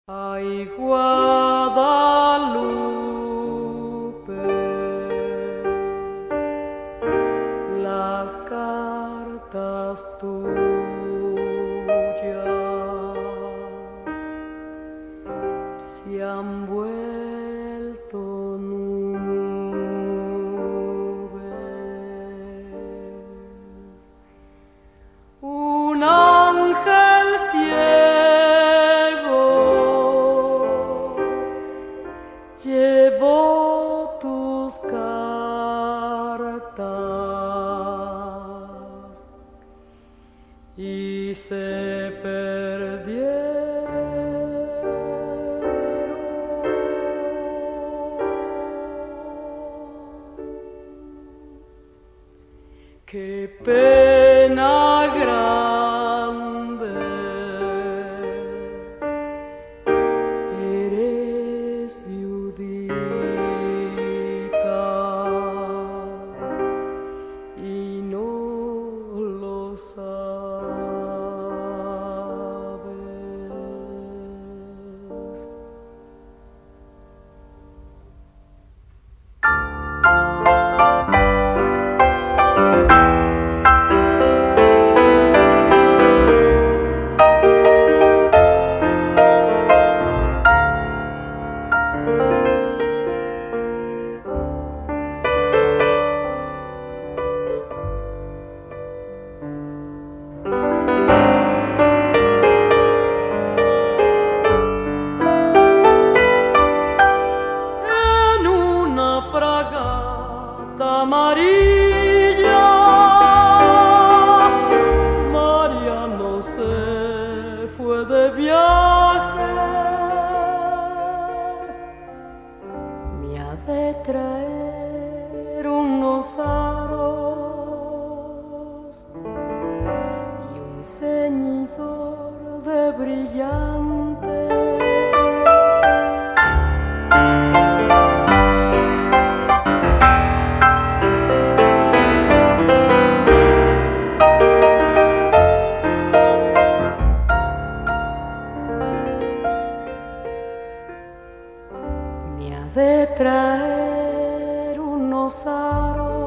Ay, Guadalupe, las cartas tuyas se han vuelto nubes. Un ángel ciego llevó tus cartas y se perdieron. Qué pena grande, eres viudita y no lo sabes. En una fragata amarilla, Mariano se fue de viaje. Me ha de traer unos aros y un ceñidor de brillantes. Me ha de traer unos aros